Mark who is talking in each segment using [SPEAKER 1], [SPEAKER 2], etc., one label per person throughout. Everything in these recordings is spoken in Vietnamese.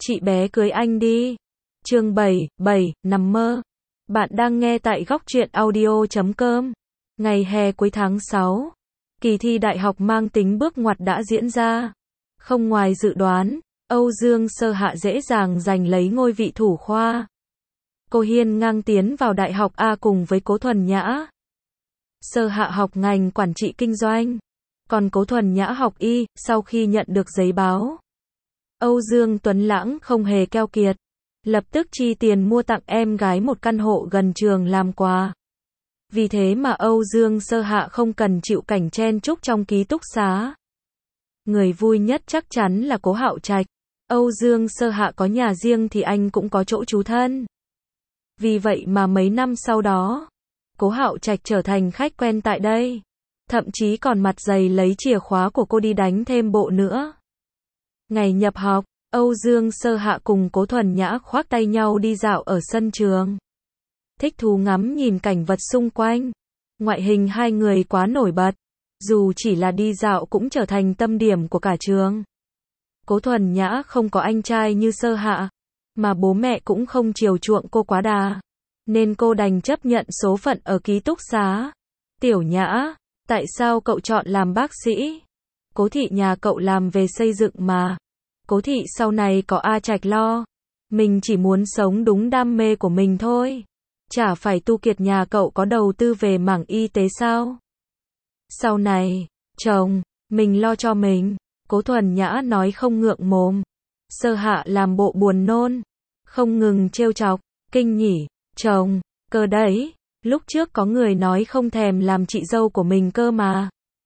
[SPEAKER 1] Chị bé cưới anh đi. Chương 7, nằm mơ. Bạn đang nghe tại góc truyện audio.com. Ngày hè cuối tháng 6, kỳ thi đại học mang tính bước ngoặt đã diễn ra. Không ngoài dự đoán, Âu Dương Sơ Hạ dễ dàng giành lấy ngôi vị thủ khoa. Cô hiên ngang tiến vào Đại học A cùng với Cố Thuần Nhã. Sơ Hạ học ngành quản trị kinh doanh, còn Cố Thuần Nhã học y. Sau khi nhận được giấy báo, Âu Dương Tuấn Lãng không hề keo kiệt, lập tức chi tiền mua tặng em gái một căn hộ gần trường làm quà. Vì thế mà Âu Dương Sơ Hạ không cần chịu cảnh chen chúc trong ký túc xá. Người vui nhất chắc chắn là Cố Hạo Trạch. Âu Dương Sơ Hạ có nhà riêng thì anh cũng có chỗ trú thân. Vì vậy mà mấy năm sau đó, Cố Hạo Trạch trở thành khách quen tại đây. Thậm chí còn mặt dày lấy chìa khóa của cô đi đánh thêm bộ nữa. Ngày nhập học, Âu Dương Sơ Hạ cùng Cố Thuần Nhã khoác tay nhau đi dạo ở sân trường. Thích thú ngắm nhìn cảnh vật xung quanh. Ngoại hình hai người quá nổi bật. Dù chỉ là đi dạo cũng trở thành tâm điểm của cả trường. Cố Thuần Nhã không có anh trai như Sơ Hạ, mà bố mẹ cũng không chiều chuộng cô quá đà, nên cô đành chấp nhận số phận ở ký túc xá. Tiểu Nhã, tại sao cậu chọn làm bác sĩ? Cố thị nhà cậu làm về xây dựng mà. Cố thị sau này có A Trạch lo. Mình chỉ muốn sống đúng đam mê của mình thôi. Chả phải Tu Kiệt nhà cậu có đầu tư về mảng y tế sao? Sau này, chồng, mình lo cho mình. Cố Thuần Nhã nói không ngượng mồm. Sơ Hạ làm bộ buồn nôn, không ngừng trêu chọc. Kinh nhỉ, chồng, cơ đấy. Lúc trước có người nói không thèm làm chị dâu của mình cơ mà.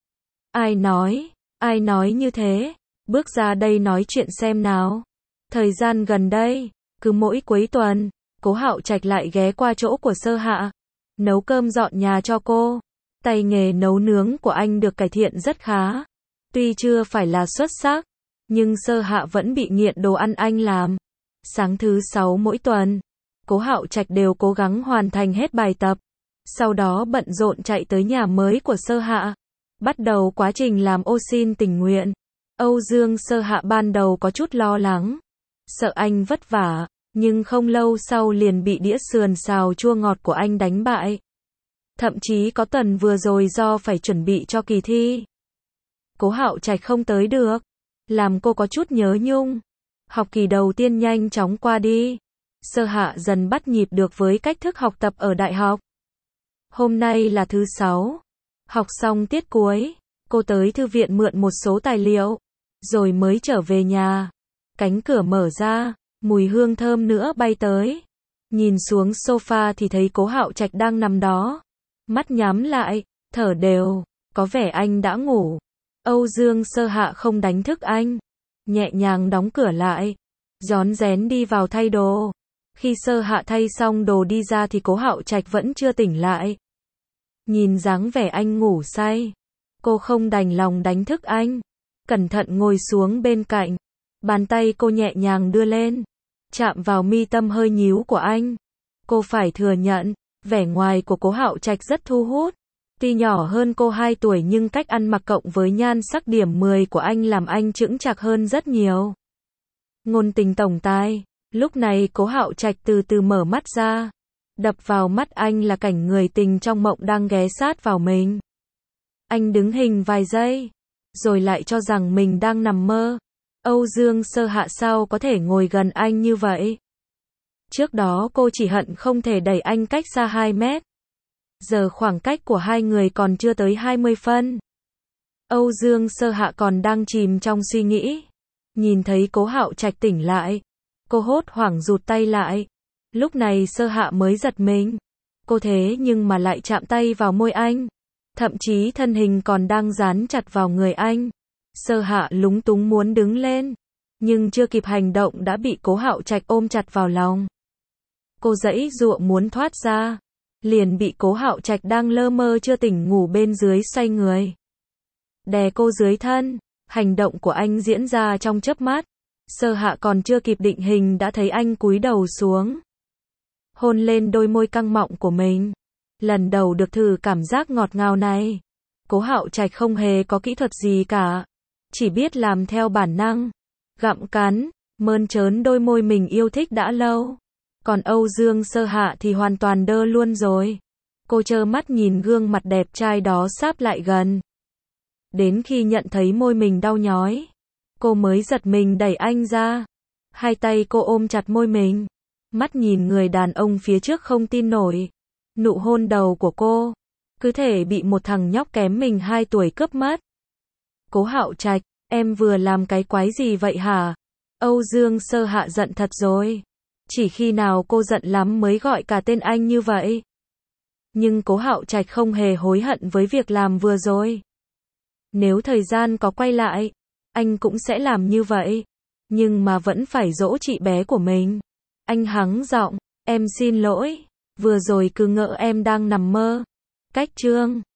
[SPEAKER 1] Ai nói như thế? Bước ra đây nói chuyện xem nào. Thời gian gần đây, cứ mỗi cuối tuần, Cố Hạo Trạch lại ghé qua chỗ của Sơ Hạ, nấu cơm dọn nhà cho cô. Tay nghề nấu nướng của anh được cải thiện rất khá. Tuy chưa phải là xuất sắc, nhưng Sơ Hạ vẫn bị nghiện đồ ăn anh làm. Sáng thứ 6 mỗi tuần, Cố Hạo Trạch đều cố gắng hoàn thành hết bài tập. Sau đó bận rộn chạy tới nhà mới của Sơ Hạ, bắt đầu quá trình làm ô sin tình nguyện. Âu Dương Sơ Hạ ban đầu có chút lo lắng, sợ anh vất vả, nhưng không lâu sau liền bị đĩa sườn xào chua ngọt của anh đánh bại. Thậm chí có tuần vừa rồi do phải chuẩn bị cho kỳ thi, Cố Hạo Trạch không tới được, làm cô có chút nhớ nhung. Học kỳ đầu tiên nhanh chóng qua đi, Sơ Hạ dần bắt nhịp được với cách thức học tập ở đại học. Hôm nay là thứ 6, học xong tiết cuối, cô tới thư viện mượn một số tài liệu, rồi mới trở về nhà. Cánh cửa mở ra, mùi hương thơm nữa bay tới. Nhìn xuống sofa thì thấy Cố Hạo Trạch đang nằm đó, mắt nhắm lại, thở đều, có vẻ anh đã ngủ. Âu Dương Sơ Hạ không đánh thức anh, nhẹ nhàng đóng cửa lại, rón rén đi vào thay đồ. Khi Sơ Hạ thay xong đồ đi ra thì Cố Hạo Trạch vẫn chưa tỉnh lại. Nhìn dáng vẻ anh ngủ say, cô không đành lòng đánh thức anh, cẩn thận ngồi xuống bên cạnh. Bàn tay cô nhẹ nhàng đưa lên, chạm vào mi tâm hơi nhíu của anh. Cô phải thừa nhận, vẻ ngoài của Cố Hạo Trạch rất thu hút. Tuy nhỏ hơn cô 2 tuổi nhưng cách ăn mặc cộng với nhan sắc điểm 10 của anh làm anh chững chạc hơn rất nhiều. Ngôn tình tổng tài. Lúc này Cố Hạo Trạch từ từ mở mắt ra. Đập vào mắt anh là cảnh người tình trong mộng đang ghé sát vào mình. Anh đứng hình vài giây, rồi lại cho rằng mình đang nằm mơ. Âu Dương Sơ Hạ sao có thể ngồi gần anh như vậy? Trước đó cô chỉ hận không thể đẩy anh cách xa 2 mét. Giờ khoảng cách của hai người còn chưa tới 20 phân. Âu Dương Sơ Hạ còn đang chìm trong suy nghĩ. Nhìn thấy Cố Hạo Trạch tỉnh lại, cô hốt hoảng rụt tay lại. Lúc này Sơ Hạ mới giật mình. Cô thế nhưng mà lại chạm tay vào môi anh. Thậm chí thân hình còn đang dán chặt vào người anh. Sơ Hạ lúng túng muốn đứng lên, nhưng chưa kịp hành động đã bị Cố Hạo Trạch ôm chặt vào lòng. Cô giãy giụa muốn thoát ra, liền bị Cố Hạo Trạch đang lơ mơ chưa tỉnh ngủ bên dưới xoay người, đè cô dưới thân. Hành động của anh diễn ra trong chớp mắt. Sơ Hạ còn chưa kịp định hình đã thấy anh cúi đầu xuống, hôn lên đôi môi căng mọng của mình. Lần đầu được thử cảm giác ngọt ngào này. Cố Hạo Trạch không hề có kỹ thuật gì cả, chỉ biết làm theo bản năng, gặm cắn, mơn trớn đôi môi mình yêu thích đã lâu. Còn Âu Dương Sơ Hạ thì hoàn toàn đơ luôn rồi. Cô trơ mắt nhìn gương mặt đẹp trai đó sáp lại gần. Đến khi nhận thấy môi mình đau nhói, cô mới giật mình đẩy anh ra. Hai tay cô ôm chặt môi mình, mắt nhìn người đàn ông phía trước không tin nổi. Nụ hôn đầu của cô, cứ thể bị một thằng nhóc kém mình 2 tuổi cướp mất. Cố Hạo Trạch, em vừa làm cái quái gì vậy hả? Âu Dương Sơ Hạ giận thật rồi. Chỉ khi nào cô giận lắm mới gọi cả tên anh như vậy. Nhưng Cố Hạo Trạch không hề hối hận với việc làm vừa rồi. Nếu thời gian có quay lại, anh cũng sẽ làm như vậy. Nhưng mà vẫn phải dỗ chị bé của mình. Anh hắng giọng, em xin lỗi, vừa rồi cứ ngỡ em đang nằm mơ. Cách chương